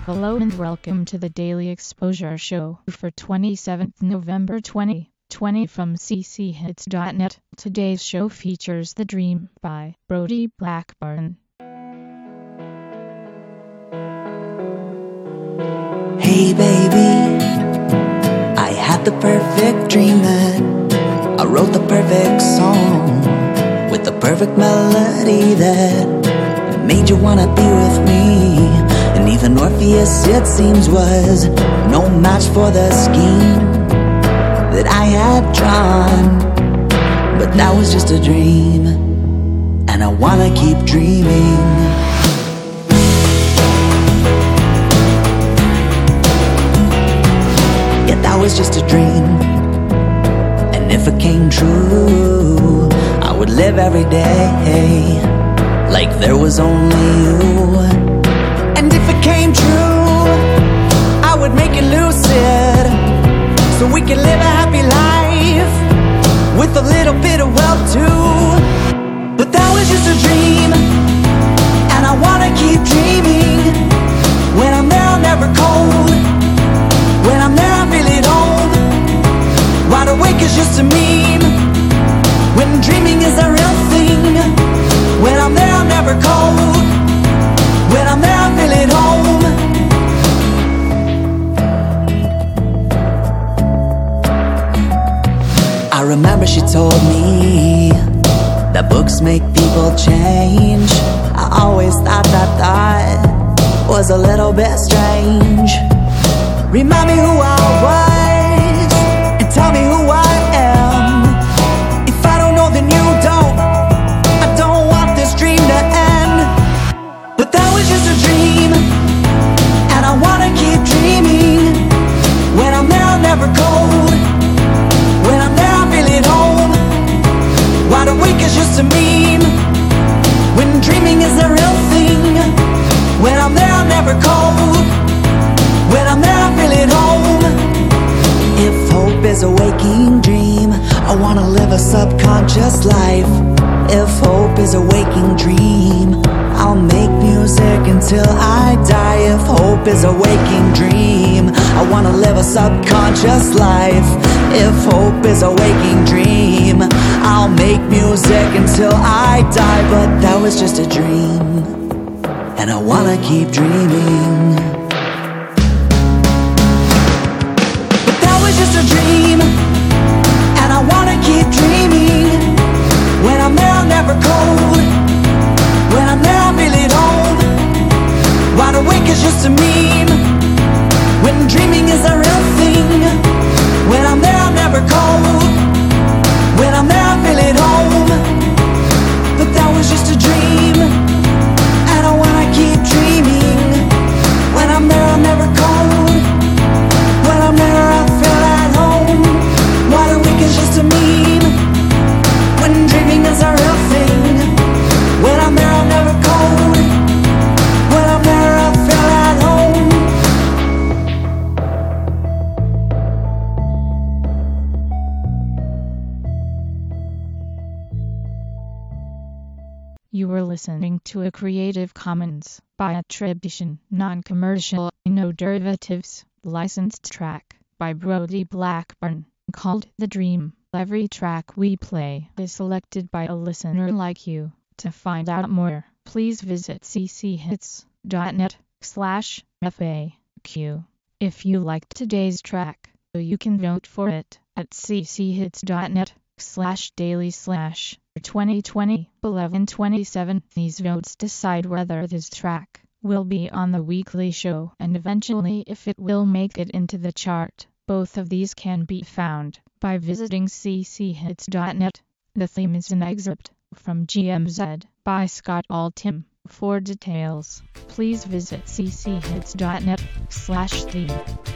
Hello and welcome to the Daily Exposure Show for 27th November 2020 from cchits.net. Today's show features The Dream by Brody Blackburn. Hey baby, I had the perfect dream that I wrote the perfect song with the perfect melody that made you wanna be with me. And even Orpheus, it seems, was no match for the scheme that I had drawn. But that was just a dream, and I wanna keep dreaming. Yeah, that was just a dream, and if it came true, I would live every day like there was only you. And if it came true, I would make it lucid, so we can live a happy life with a little bit of wealth too. But that was just a dream, and I wanna keep dreaming. When I'm there, I'm never cold. When I'm there, I feel at home. Wide awake is just a meme, when dreaming is a real thing. When I'm there, I'm never cold. When I'm there, I feel at home. I remember she told me that books make people change. I always thought that thought was a little bit strange. Remind me who I was, and tell me who I am. If I don't know, then you don't. I don't want this dream to end. But that was just a dream, and I wanna keep dreaming. When I'm there, I'm never cold. When I'm there, I feel at home. Wide awake is just a meme, when dreaming is a real thing. When I'm there, I'm never cold. When I'm there, I feel at home. If hope is a waking dream, I wanna live a subconscious life. If hope is a waking dream, I'll make music until I die. If hope is a waking dream, I wanna live a subconscious life. If hope is a waking dream, I'll make music until I die. But that was just a dream, and I wanna keep dreaming. But that was just a dream, and I wanna keep dreaming. When I'm there, I'm never cold. When I'm there, I feel at home. Wide awake is just a meme, when dreaming is a real thing. When I'm there, I'm never cold. When I'm there, I feel at home. But that was just a dream, and I wanna keep dreaming. When I'm there, I'm never cold. When I'm there, I feel at home. Wide awake is just a meme, when dreaming is a real thing. When I'm there, I'm never cold. When I'm there, I feel at home. You were listening to a Creative Commons by attribution, non-commercial, no derivatives, licensed track by Brody Blackburn, called The Dream. Every track we play is selected by a listener like you. To find out more, please visit cchits.net/FAQ. If you liked today's track, you can vote for it at cchits.net/daily/2020-1127. These votes decide whether this track will be on the weekly show and eventually if it will make it into the chart. Both of these can be found by visiting cchits.net. The theme is an excerpt from GMZ by Scott Altham. For details, please visit cchits.net/theme.